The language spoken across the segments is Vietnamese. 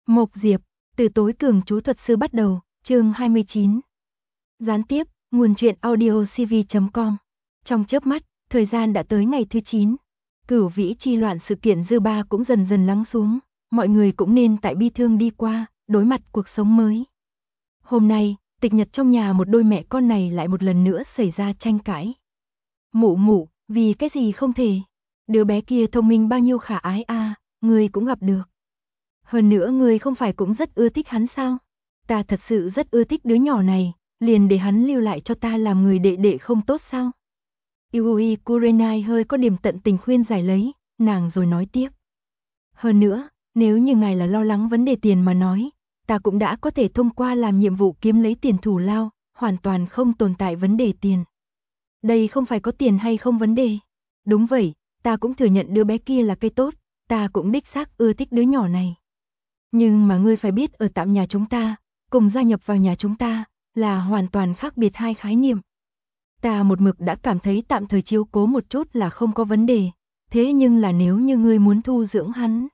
Mộc Diệp, từ tối cường chú thuật sư bắt đầu, chương 29. Gián tiếp, nguồn truyện audio cv.com. Trong chớp mắt, thời gian đã tới ngày thứ 9. Cửu vĩ chi loạn sự kiện dư ba cũng dần dần lắng xuống, mọi người cũng nên tại bi thương đi qua, đối mặt cuộc sống mới. Hôm nay, tịch nhật trong nhà một đôi mẹ con này lại một lần nữa xảy ra tranh cãi. Mụ mụ, vì cái gì không thể? Đứa bé kia thông minh bao nhiêu khả ái a, người cũng gặp được. Hơn nữa người không phải cũng rất ưa thích hắn sao? Ta thật sự rất ưa thích đứa nhỏ này, liền để hắn lưu lại cho ta làm người đệ đệ không tốt sao? Yui Kurenai hơi có điểm tận tình khuyên giải lấy, nàng rồi nói tiếp. Hơn nữa, nếu như ngài là lo lắng vấn đề tiền mà nói, ta cũng đã có thể thông qua làm nhiệm vụ kiếm lấy tiền thù lao, hoàn toàn không tồn tại vấn đề tiền. Đây không phải có tiền hay không vấn đề. Đúng vậy, ta cũng thừa nhận đứa bé kia là cây tốt, ta cũng đích xác ưa thích đứa nhỏ này. Nhưng mà ngươi phải biết ở tạm nhà chúng ta, cùng gia nhập vào nhà chúng ta, là hoàn toàn khác biệt hai khái niệm. Ta một mực đã cảm thấy tạm thời chiếu cố một chút là không có vấn đề, thế nhưng là nếu như ngươi muốn thu dưỡng hắn.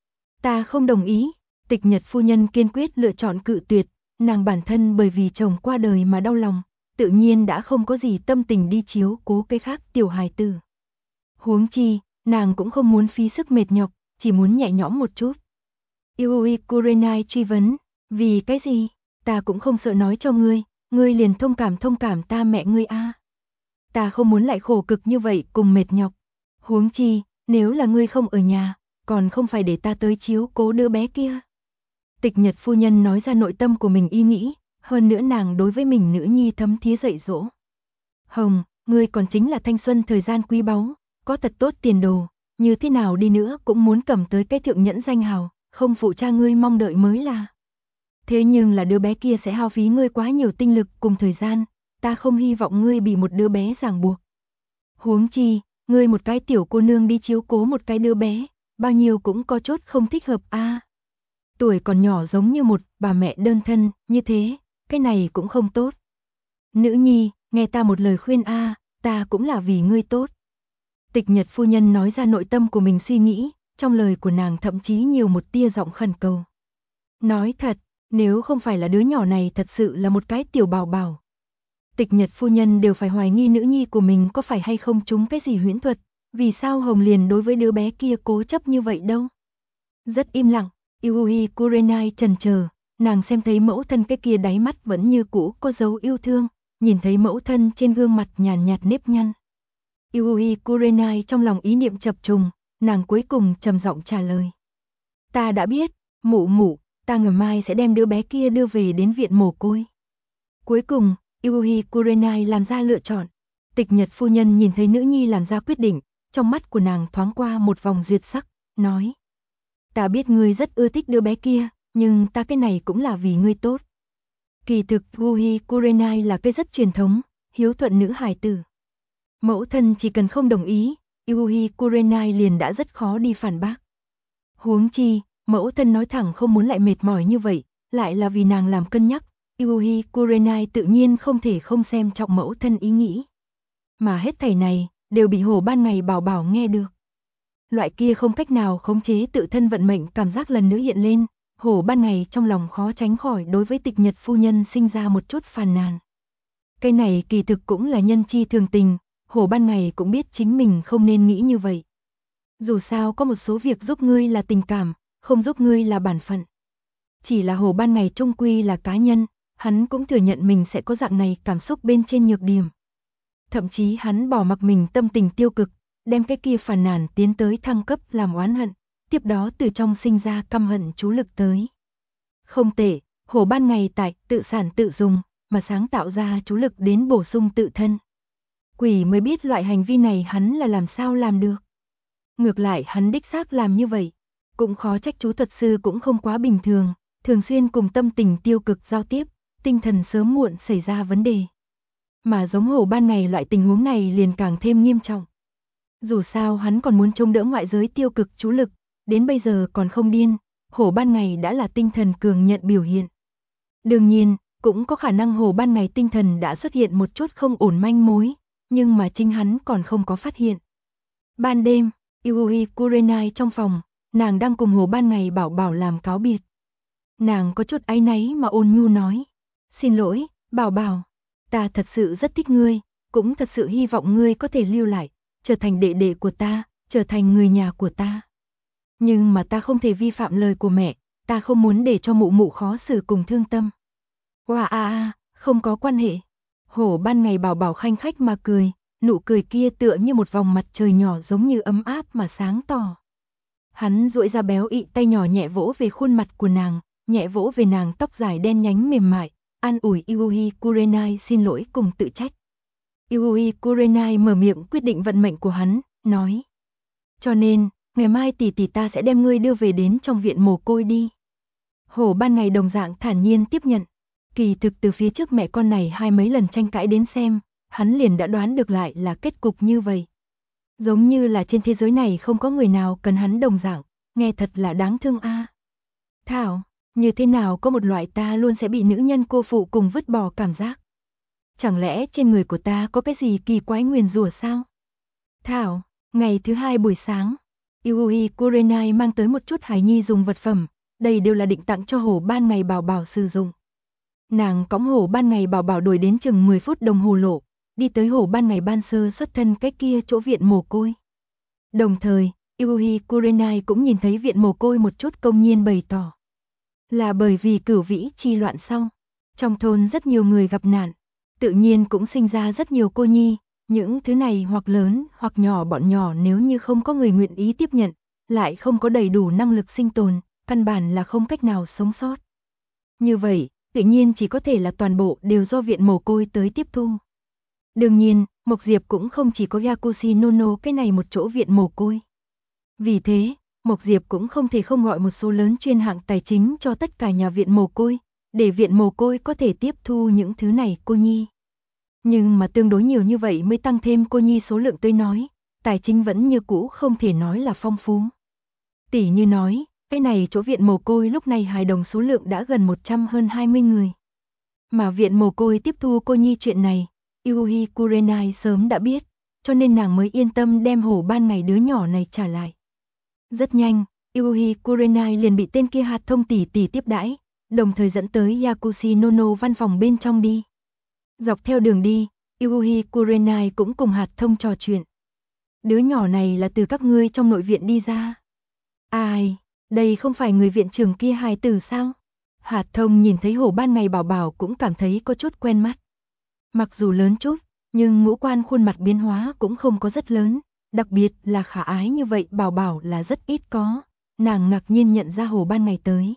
Ta không đồng ý, Tịch Nhật phu nhân kiên quyết lựa chọn cự tuyệt, nàng bản thân bởi vì chồng qua đời mà đau lòng, tự nhiên đã không có gì tâm tình đi chiếu cố cái khác tiểu hài tử. Huống chi, nàng cũng không muốn phí sức mệt nhọc, chỉ muốn nhẹ nhõm một chút. Yui Kurenai truy vấn, vì cái gì? Ta cũng không sợ nói cho ngươi liền thông cảm ta mẹ ngươi a. Ta không muốn lại khổ cực như vậy cùng mệt nhọc. Huống chi, nếu là ngươi không ở nhà, còn không phải để ta tới chiếu cố đứa bé kia. Tịch Nhật phu nhân nói ra nội tâm của mình ý nghĩ, hơn nữa nàng đối với mình nữ nhi thấm thía dạy dỗ. Hồng, ngươi còn chính là thanh xuân thời gian quý báu, có thật tốt tiền đồ, như thế nào đi nữa cũng muốn cầm tới cái thượng nhẫn danh hào, không phụ cha ngươi mong đợi mới là. Thế nhưng là đứa bé kia sẽ hao phí ngươi quá nhiều tinh lực cùng thời gian, ta không hy vọng ngươi bị một đứa bé ràng buộc. Huống chi, ngươi một cái tiểu cô nương đi chiếu cố một cái đứa bé, bao nhiêu cũng có chút không thích hợp a. Tuổi còn nhỏ giống như một bà mẹ đơn thân, như thế, cái này cũng không tốt. Nữ nhi, nghe ta một lời khuyên a, ta cũng là vì ngươi tốt. Tịch Nhật phu nhân nói ra nội tâm của mình suy nghĩ, trong lời của nàng thậm chí nhiều một tia giọng khẩn cầu. Nói thật, nếu không phải là đứa nhỏ này thật sự là một cái tiểu bảo bảo. Tịch Nhật phu nhân đều phải hoài nghi nữ nhi của mình có phải hay không trúng cái gì huyễn thuật, vì sao Hồng liền đối với đứa bé kia cố chấp như vậy đâu. Rất im lặng, Yui Kurenai chần chờ, nàng xem thấy mẫu thân cái kia đáy mắt vẫn như cũ có dấu yêu thương, nhìn thấy mẫu thân trên gương mặt nhàn nhạt nếp nhăn. Yui Kurenai trong lòng ý niệm chập trùng, nàng cuối cùng trầm giọng trả lời. Ta đã biết, mụ mụ, ta ngày mai sẽ đem đứa bé kia đưa về đến viện mồ côi. Cuối cùng, Yui Kurenai làm ra lựa chọn. Tịch Nhật phu nhân nhìn thấy nữ nhi làm ra quyết định, trong mắt của nàng thoáng qua một vòng duyệt sắc, nói. Ta biết ngươi rất ưa thích đứa bé kia, nhưng ta cái này cũng là vì ngươi tốt. Kỳ thực Yui Kurenai là cái rất truyền thống, hiếu thuận nữ hài tử. Mẫu thân chỉ cần không đồng ý, Yui Kurenai liền đã rất khó đi phản bác. Huống chi, mẫu thân nói thẳng không muốn lại mệt mỏi như vậy, lại là vì nàng làm cân nhắc, Yui Kurenai tự nhiên không thể không xem trọng mẫu thân ý nghĩ. Mà hết thảy này, đều bị Hồ Ban Ngày bảo bảo nghe được. Loại kia không cách nào khống chế tự thân vận mệnh cảm giác lần nữa hiện lên, Hồ Ban Ngày trong lòng khó tránh khỏi đối với Tịch Nhật phu nhân sinh ra một chút phàn nàn. Cái này kỳ thực cũng là nhân chi thường tình, Hồ Ban Ngày cũng biết chính mình không nên nghĩ như vậy. Dù sao có một số việc giúp ngươi là tình cảm, không giúp ngươi là bản phận. Chỉ là Hồ Ban Ngày trung quy là cá nhân, hắn cũng thừa nhận mình sẽ có dạng này cảm xúc bên trên nhược điểm. Thậm chí hắn bỏ mặc mình tâm tình tiêu cực, đem cái kia phàn nàn tiến tới thăng cấp làm oán hận, tiếp đó từ trong sinh ra căm hận chú lực tới. Không tệ, Hồ Ban Ngày tại tự sản tự dùng, mà sáng tạo ra chú lực đến bổ sung tự thân. Quỷ mới biết loại hành vi này hắn là làm sao làm được. Ngược lại hắn đích xác làm như vậy, cũng khó trách chú thuật sư cũng không quá bình thường, thường xuyên cùng tâm tình tiêu cực giao tiếp, tinh thần sớm muộn xảy ra vấn đề. Mà giống Hồ Ban Ngày loại tình huống này liền càng thêm nghiêm trọng. Dù sao hắn còn muốn chống đỡ ngoại giới tiêu cực chú lực, đến bây giờ còn không điên, Hồ Ban Ngày đã là tinh thần cường nhận biểu hiện. Đương nhiên, cũng có khả năng Hồ Ban Ngày tinh thần đã xuất hiện một chút không ổn manh mối, nhưng mà chính hắn còn không có phát hiện. Ban đêm, Yui Kurenai trong phòng, nàng đang cùng Hồ Ban Ngày bảo bảo làm cáo biệt. Nàng có chút áy náy mà ôn nhu nói. Xin lỗi, Bảo Bảo. Ta thật sự rất thích ngươi, cũng thật sự hy vọng ngươi có thể lưu lại, trở thành đệ đệ của ta, trở thành người nhà của ta. Nhưng mà ta không thể vi phạm lời của mẹ, ta không muốn để cho mụ mụ khó xử cùng thương tâm. Wow, không có quan hệ. Hổ ban ngày Bảo Bảo khanh khách mà cười, nụ cười kia tựa như một vòng mặt trời nhỏ giống như ấm áp mà sáng tỏ. Hắn duỗi ra béo ị tay nhỏ nhẹ vỗ về khuôn mặt của nàng, nhẹ vỗ về nàng tóc dài đen nhánh mềm mại, an ủi Yui Kurenai xin lỗi cùng tự trách. Yui Kurenai mở miệng quyết định vận mệnh của hắn, nói. Cho nên, ngày mai tỷ tỷ ta sẽ đem ngươi đưa về đến trong viện mồ côi đi. Hổ ban ngày đồng dạng thản nhiên tiếp nhận. Kỳ thực từ phía trước mẹ con này hai mấy lần tranh cãi đến xem, hắn liền đã đoán được lại là kết cục như vậy. Giống như là trên thế giới này không có người nào cần hắn đồng dạng, nghe thật là đáng thương a. Thảo, như thế nào có một loại ta luôn sẽ bị nữ nhân cô phụ cùng vứt bỏ cảm giác. Chẳng lẽ trên người của ta có cái gì kỳ quái nguyền rủa sao? Thảo, ngày thứ hai buổi sáng, Yui Kurenai mang tới một chút hài nhi dùng vật phẩm, đây đều là định tặng cho hổ ban ngày Bảo Bảo sử dụng. Nàng cõng hổ ban ngày Bảo Bảo đuổi đến chừng 10 phút đồng hồ lộ, đi tới hổ ban ngày ban sơ xuất thân cái kia chỗ viện mồ côi. Đồng thời, Yui Kurenai cũng nhìn thấy viện mồ côi một chút công nhiên bày tỏ. Là bởi vì cửu vĩ chi loạn sau, trong thôn rất nhiều người gặp nạn, tự nhiên cũng sinh ra rất nhiều cô nhi, những thứ này hoặc lớn hoặc nhỏ bọn nhỏ nếu như không có người nguyện ý tiếp nhận, lại không có đầy đủ năng lực sinh tồn, căn bản là không cách nào sống sót. Như vậy, tự nhiên chỉ có thể là toàn bộ đều do viện mồ côi tới tiếp thu. Đương nhiên, Mộc Diệp cũng không chỉ có Yakushi Nono cái này một chỗ viện mồ côi. Vì thế, Mộc Diệp cũng không thể không gọi một số lớn chuyên hạng tài chính cho tất cả nhà viện mồ côi, để viện mồ côi có thể tiếp thu những thứ này cô nhi. Nhưng mà tương đối nhiều như vậy mới tăng thêm cô nhi số lượng tới nói, tài chính vẫn như cũ không thể nói là phong phú. Tỷ như nói, cái này chỗ viện mồ côi lúc này hài đồng số lượng đã gần 120 người. Mà viện mồ côi tiếp thu cô nhi chuyện này, Yui Kurenai sớm đã biết, cho nên nàng mới yên tâm đem hổ ban ngày đứa nhỏ này trả lại. Rất nhanh, Yui Kurenai liền bị tên kia hạt thông tỷ tỷ tiếp đãi, đồng thời dẫn tới Yakushi Nono văn phòng bên trong đi. Dọc theo đường đi, Yui Kurenai cũng cùng hạt thông trò chuyện. Đứa nhỏ này là từ các ngươi trong nội viện đi ra. Ai, đây không phải người viện trưởng kia hài tử sao? Hạt thông nhìn thấy hổ ban ngày Bảo Bảo cũng cảm thấy có chút quen mắt. Mặc dù lớn chút, nhưng ngũ quan khuôn mặt biến hóa cũng không có rất lớn, đặc biệt là khả ái như vậy Bảo Bảo là rất ít có. Nàng ngạc nhiên nhận ra hổ ban ngày tới.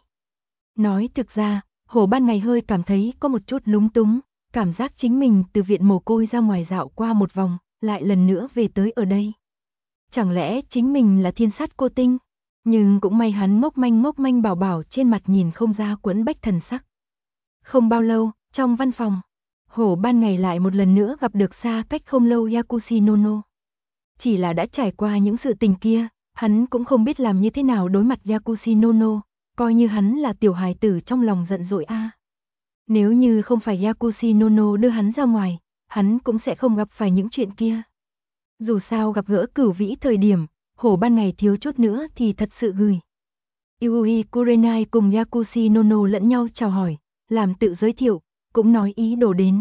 Nói thực ra, hổ ban ngày hơi cảm thấy có một chút lúng túng, cảm giác chính mình từ viện mồ côi ra ngoài dạo qua một vòng, lại lần nữa về tới ở đây. Chẳng lẽ chính mình là thiên sát cô tinh? Nhưng cũng may hắn ngốc manh Bảo Bảo trên mặt nhìn không ra quẫn bách thần sắc. Không bao lâu, trong văn phòng, hổ ban ngày lại một lần nữa gặp được xa cách không lâu Yakushi Nono. Chỉ là đã trải qua những sự tình kia, hắn cũng không biết làm như thế nào đối mặt Yakushi Nono, coi như hắn là tiểu hài tử trong lòng giận dỗi a. Nếu như không phải Yakushi Nono đưa hắn ra ngoài, hắn cũng sẽ không gặp phải những chuyện kia. Dù sao gặp gỡ cửu vĩ thời điểm, hổ ban ngày thiếu chút nữa thì thật sự gửi. Yui Kurenai cùng Yakushi Nono lẫn nhau chào hỏi, làm tự giới thiệu, cũng nói ý đồ đến.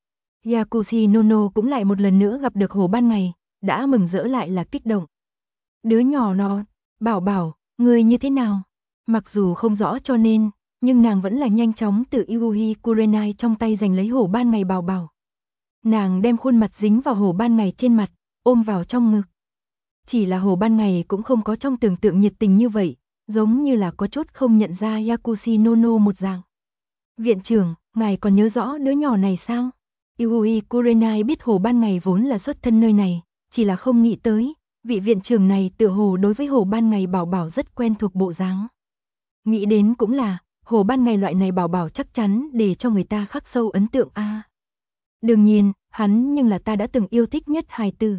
Yakushi Nono cũng lại một lần nữa gặp được hổ ban ngày, đã mừng rỡ lại là kích động. Đứa nhỏ nó, Bảo Bảo, người như thế nào? Mặc dù không rõ cho nên, nhưng nàng vẫn là nhanh chóng từ Yui Kurenai trong tay giành lấy hổ ban ngày Bảo Bảo. Nàng đem khuôn mặt dính vào hổ ban ngày trên mặt, ôm vào trong ngực. Chỉ là hổ ban ngày cũng không có trong tưởng tượng nhiệt tình như vậy, giống như là có chút không nhận ra Yakushi Nono một dạng. Viện trưởng, ngài còn nhớ rõ đứa nhỏ này sao? Yui Kurenai biết hổ ban ngày vốn là xuất thân nơi này, chỉ là không nghĩ tới, vị viện trưởng này tựa hồ đối với hổ ban ngày Bảo Bảo rất quen thuộc bộ dáng. Nghĩ đến cũng là, hổ ban ngày loại này Bảo Bảo chắc chắn để cho người ta khắc sâu ấn tượng a. Đương nhiên, hắn nhưng là ta đã từng yêu thích nhất hài tử.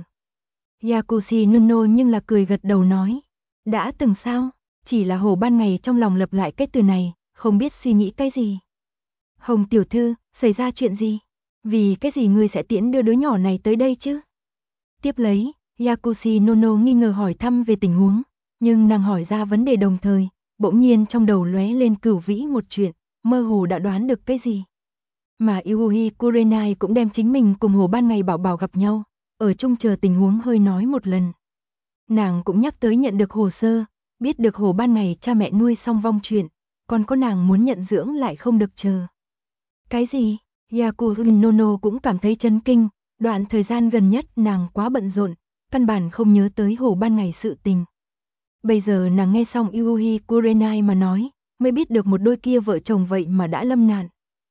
Yakushi Nono nhưng là cười gật đầu nói. Đã từng sao? Chỉ là hổ ban ngày trong lòng lặp lại cái từ này, không biết suy nghĩ cái gì. Hồng tiểu thư, xảy ra chuyện gì? Vì cái gì ngươi sẽ tiễn đưa đứa nhỏ này tới đây chứ? Tiếp lấy, Yakushi Nono nghi ngờ hỏi thăm về tình huống, nhưng nàng hỏi ra vấn đề đồng thời, bỗng nhiên trong đầu lóe lên Cửu Vĩ một chuyện, mơ hồ đã đoán được cái gì. Mà Yui Kurenai cũng đem chính mình cùng Hồ Ban Ngày Bảo Bảo gặp nhau, ở chung chờ tình huống hơi nói một lần. Nàng cũng nhắc tới nhận được hồ sơ, biết được Hồ Ban Ngày cha mẹ nuôi song vong chuyện, còn có nàng muốn nhận dưỡng lại không được chờ. Cái gì? Yakunono cũng cảm thấy chấn kinh, đoạn thời gian gần nhất nàng quá bận rộn, căn bản không nhớ tới Hồ Ban Ngày sự tình. Bây giờ nàng nghe xong Yui Kurenai mà nói, mới biết được một đôi kia vợ chồng vậy mà đã lâm nạn.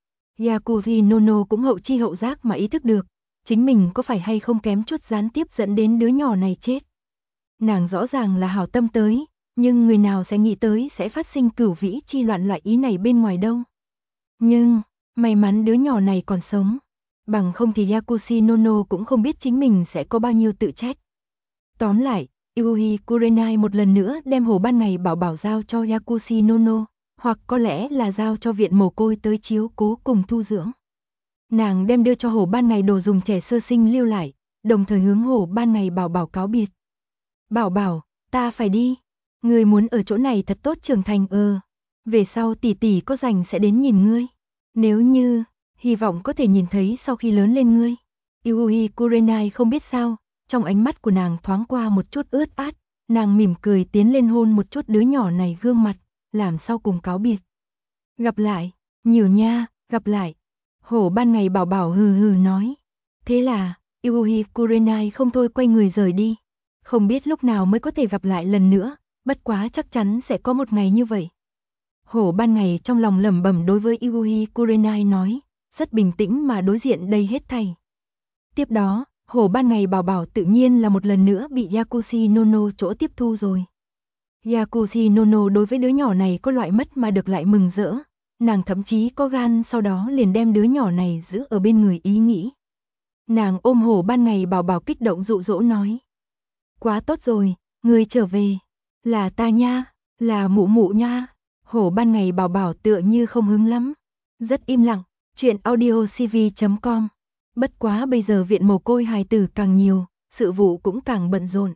Yakunono cũng hậu chi hậu giác mà ý thức được, chính mình có phải hay không kém chút gián tiếp dẫn đến đứa nhỏ này chết. Nàng rõ ràng là hảo tâm tới, nhưng người nào sẽ nghĩ tới sẽ phát sinh Cửu Vĩ chi loạn loại ý này bên ngoài đâu. Nhưng, may mắn đứa nhỏ này còn sống, bằng không thì Yakushinono cũng không biết chính mình sẽ có bao nhiêu tự trách. Tóm lại, Yui Kurenai một lần nữa đem Hồ Ban Ngày Bảo Bảo giao cho Yakushinono, hoặc có lẽ là giao cho viện mồ côi tới chiếu cố cùng thu dưỡng. Nàng đem đưa cho Hồ Ban Ngày đồ dùng trẻ sơ sinh lưu lại, đồng thời hướng Hồ Ban Ngày Bảo Bảo cáo biệt. Bảo Bảo, ta phải đi. Ngươi muốn ở chỗ này thật tốt trưởng thành về sau tỷ tỷ có rảnh sẽ đến nhìn ngươi. Nếu như, hy vọng có thể nhìn thấy sau khi lớn lên ngươi. Yui Kurenai không biết sao, trong ánh mắt của nàng thoáng qua một chút ướt át, nàng mỉm cười tiến lên hôn một chút đứa nhỏ này gương mặt, làm sau cùng cáo biệt. Gặp lại, nhiều nha, gặp lại. Hổ Ban Ngày Bảo Bảo hừ hừ nói. Thế là, Yui Kurenai không thôi quay người rời đi. Không biết lúc nào mới có thể gặp lại lần nữa, bất quá chắc chắn sẽ có một ngày như vậy. Hổ Ban Ngày trong lòng lẩm bẩm đối với Yui Kurenai nói, rất bình tĩnh mà đối diện đây hết thảy. Tiếp đó, Hổ Ban Ngày Bảo Bảo tự nhiên là một lần nữa bị Yakushinono chỗ tiếp thu rồi. Yakushinono đối với đứa nhỏ này có loại mất mà được lại mừng rỡ, nàng thậm chí có gan sau đó liền đem đứa nhỏ này giữ ở bên người ý nghĩ. Nàng ôm Hổ Ban Ngày Bảo Bảo kích động dụ dỗ nói. Quá tốt rồi, ngươi trở về. Là ta nha, là mụ mụ nha. Hổ Ban Ngày Bảo Bảo tựa như không hứng lắm. Rất im lặng, chuyện audiocv.com. Bất quá bây giờ viện mồ côi hài tử càng nhiều, sự vụ cũng càng bận rộn.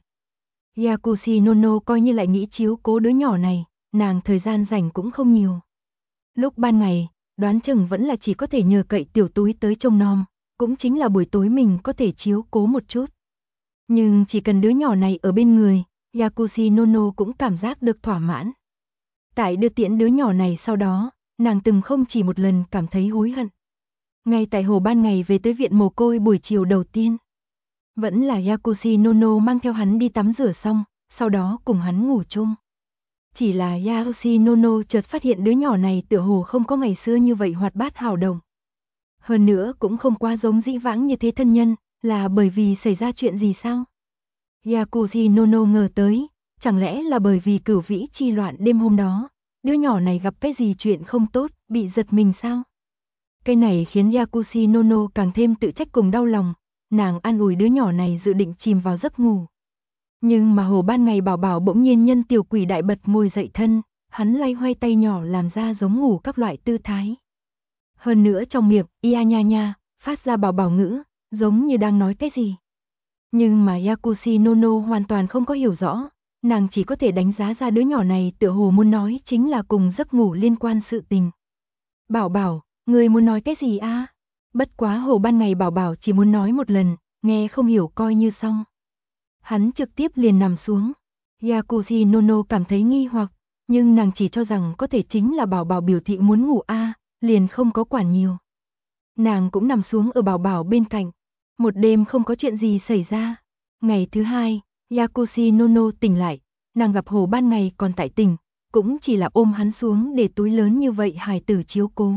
Yakushinono coi như lại nghĩ chiếu cố đứa nhỏ này, nàng thời gian rảnh cũng không nhiều. Lúc ban ngày, đoán chừng vẫn là chỉ có thể nhờ cậy Tiểu Túi tới trông nom, cũng chính là buổi tối mình có thể chiếu cố một chút. Nhưng chỉ cần đứa nhỏ này ở bên người, Yakushinono cũng cảm giác được thỏa mãn. Tại đưa tiễn đứa nhỏ này sau đó, nàng từng không chỉ một lần cảm thấy hối hận. Ngay tại Hồ Ban Ngày về tới viện mồ côi buổi chiều đầu tiên, vẫn là Yakushinono mang theo hắn đi tắm rửa xong, sau đó cùng hắn ngủ chung. Chỉ là Yakushinono chợt phát hiện đứa nhỏ này tựa hồ không có ngày xưa như vậy hoạt bát hào động. Hơn nữa cũng không quá giống dĩ vãng như thế thân nhân, là bởi vì xảy ra chuyện gì sao? Yakushinono ngờ tới, chẳng lẽ là bởi vì Cửu Vĩ chi loạn đêm hôm đó, đứa nhỏ này gặp cái gì chuyện không tốt, bị giật mình sao? Cái này khiến Yakushinono càng thêm tự trách cùng đau lòng, nàng an ủi đứa nhỏ này dự định chìm vào giấc ngủ. Nhưng mà Hồ Ban Ngày Bảo Bảo bỗng nhiên nhân tiểu quỷ đại bật ngồi dậy thân, hắn loay hoay tay nhỏ làm ra giống ngủ các loại tư thái. Hơn nữa trong miệng, ia nha nha, phát ra bảo bảo ngữ, giống như đang nói cái gì. Nhưng mà Yakushinono hoàn toàn không có hiểu rõ, nàng chỉ có thể đánh giá ra đứa nhỏ này tựa hồ muốn nói chính là cùng giấc ngủ liên quan sự tình. Bảo Bảo, người muốn nói cái gì a? Bất quá Hồ Ban Ngày Bảo Bảo chỉ muốn nói một lần, nghe không hiểu coi như xong. Hắn trực tiếp liền nằm xuống. Yakushinono cảm thấy nghi hoặc, nhưng nàng chỉ cho rằng có thể chính là Bảo Bảo biểu thị muốn ngủ liền không có quản nhiều. Nàng cũng nằm xuống ở Bảo Bảo bên cạnh. Một đêm không có chuyện gì xảy ra. Ngày thứ hai, Yakushinono tỉnh lại, nàng gặp Hồ Ban Ngày còn tại tỉnh, cũng chỉ là ôm hắn xuống để túi lớn như vậy hài tử chiếu cố.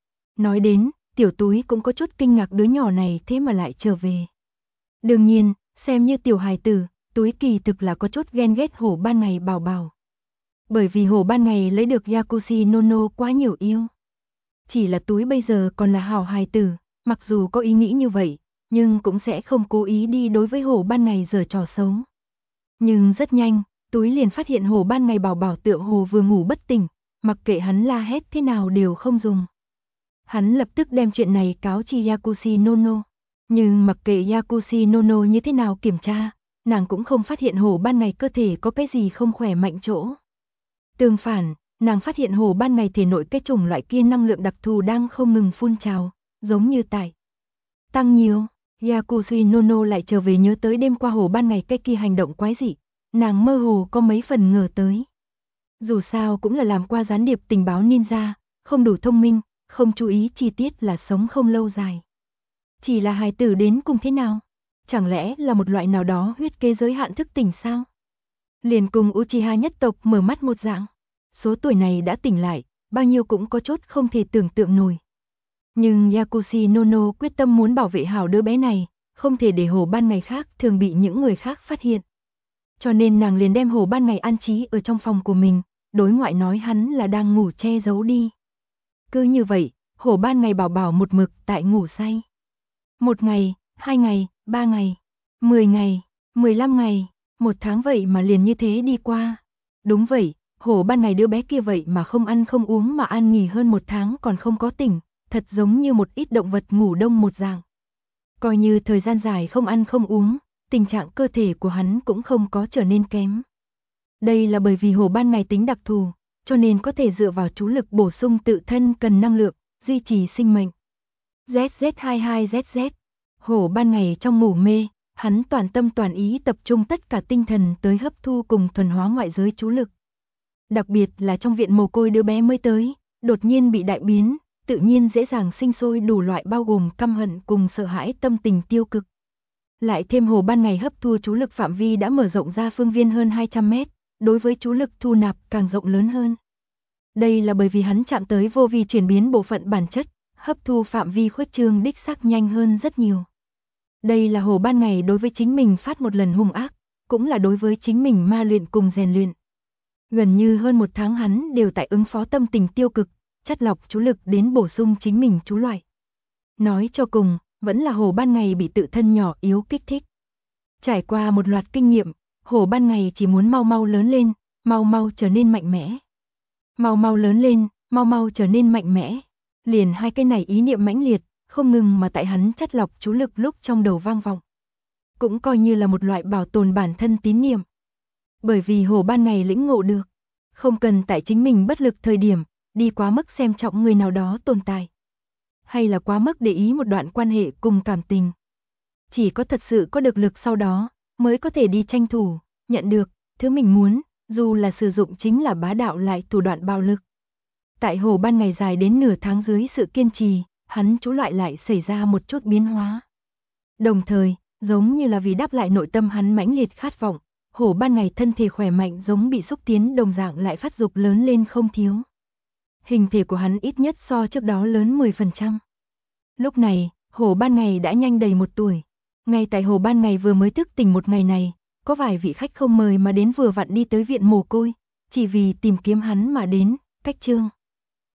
Nói đến, Tiểu Túi cũng có chút kinh ngạc đứa nhỏ này thế mà lại trở về. Đương nhiên, xem như tiểu hài tử, Túi kỳ thực là có chút ghen ghét Hồ Ban Ngày Bảo Bảo. Bởi vì Hồ Ban Ngày lấy được Yakushinono quá nhiều yêu. Chỉ là Túi bây giờ còn là hảo hài tử, mặc dù có ý nghĩ như vậy, nhưng cũng sẽ không cố ý đi đối với Hồ Ban Ngày giở trò xấu. Nhưng rất nhanh, Túi liền phát hiện Hồ Ban Ngày Bảo Bảo tựa hồ vừa ngủ bất tỉnh, mặc kệ hắn la hét thế nào đều không dùng. Hắn lập tức đem chuyện này cáo chi Yakushinono, nhưng mặc kệ Yakushinono như thế nào kiểm tra, nàng cũng không phát hiện Hồ Ban Ngày cơ thể có cái gì không khỏe mạnh chỗ. Tương phản, nàng phát hiện hồ ban ngày thể nội cái chủng loại kia năng lượng đặc thù đang không ngừng phun trào, giống như tại tăng nhiều. Yakushinono lại trở về nhớ tới đêm qua hồ ban ngày cái kia hành động quái dị, nàng mơ hồ có mấy phần ngờ tới. Dù sao cũng là làm qua gián điệp tình báo ninja, không đủ thông minh, không chú ý chi tiết là sống không lâu dài. Chỉ là hài tử đến cùng thế nào? Chẳng lẽ là một loại nào đó huyết kế giới hạn thức tỉnh sao? Liền cùng Uchiha nhất tộc mở mắt một dạng. Số tuổi này đã tỉnh lại, bao nhiêu cũng có chút không thể tưởng tượng nổi. Nhưng Yakushinono quyết tâm muốn bảo vệ hảo đứa bé này, không thể để hồ ban ngày khác thường bị những người khác phát hiện. Cho nên nàng liền đem hồ ban ngày an trí ở trong phòng của mình, đối ngoại nói hắn là đang ngủ che giấu đi. Cứ như vậy, hồ ban ngày bảo bảo một mực tại ngủ say. 1 ngày, 2 ngày, 3 ngày, 10 ngày, 15 ngày, 1 tháng vậy mà liền như thế đi qua. Đúng vậy, hồ ban ngày đứa bé kia vậy mà không ăn không uống mà an nghỉ hơn 1 tháng còn không có tỉnh, thật giống như một ít động vật ngủ đông một dạng. Coi như thời gian dài không ăn không uống, tình trạng cơ thể của hắn cũng không có trở nên kém. Đây là bởi vì hồ ban ngày tính đặc thù, cho nên có thể dựa vào chú lực bổ sung tự thân cần năng lượng, duy trì sinh mệnh. ZZ22ZZ. Hổ ban ngày trong ngủ mê, hắn toàn tâm toàn ý tập trung tất cả tinh thần tới hấp thu cùng thuần hóa ngoại giới chú lực. Đặc biệt là trong viện mồ côi đứa bé mới tới, đột nhiên bị đại biến, tự nhiên dễ dàng sinh sôi đủ loại bao gồm căm hận cùng sợ hãi tâm tình tiêu cực. Lại thêm hồ ban ngày hấp thu chú lực phạm vi đã mở rộng ra phương viên hơn 200 mét, đối với chú lực thu nạp càng rộng lớn hơn. Đây là bởi vì hắn chạm tới vô vi chuyển biến bộ phận bản chất, hấp thu phạm vi khuếch trương đích xác nhanh hơn rất nhiều. Đây là hồ ban ngày đối với chính mình phát một lần hung ác, cũng là đối với chính mình ma luyện cùng rèn luyện. Gần như hơn 1 tháng hắn đều tại ứng phó tâm tình tiêu cực, chắt lọc chú lực đến bổ sung chính mình chú loại. Nói cho cùng, vẫn là hồ ban ngày bị tự thân nhỏ yếu kích thích. Trải qua một loạt kinh nghiệm, hồ ban ngày chỉ muốn mau mau lớn lên, mau mau trở nên mạnh mẽ. Mau mau lớn lên, mau mau trở nên mạnh mẽ. Liền hai cái này ý niệm mãnh liệt, không ngừng mà tại hắn chắt lọc chú lực lúc trong đầu vang vọng. Cũng coi như là một loại bảo tồn bản thân tín niệm. Bởi vì hồ ban ngày lĩnh ngộ được, không cần tại chính mình bất lực thời điểm, đi quá mức xem trọng người nào đó tồn tại. Hay là quá mức để ý một đoạn quan hệ cùng cảm tình. Chỉ có thật sự có được lực sau đó, mới có thể đi tranh thủ, nhận được, thứ mình muốn, dù là sử dụng chính là bá đạo lại thủ đoạn bạo lực. Tại hồ ban ngày dài đến nửa tháng dưới sự kiên trì, hắn chú loại lại xảy ra một chút biến hóa. Đồng thời, giống như là vì đáp lại nội tâm hắn mãnh liệt khát vọng, hồ ban ngày thân thể khỏe mạnh giống bị xúc tiến đồng dạng lại phát dục lớn lên không thiếu. Hình thể của hắn ít nhất so trước đó lớn 10%. Lúc này, hồ ban ngày đã nhanh đầy 1 tuổi. Ngay tại hồ ban ngày vừa mới thức tỉnh một ngày này, có vài vị khách không mời mà đến vừa vặn đi tới viện mồ côi, chỉ vì tìm kiếm hắn mà đến, cách chương.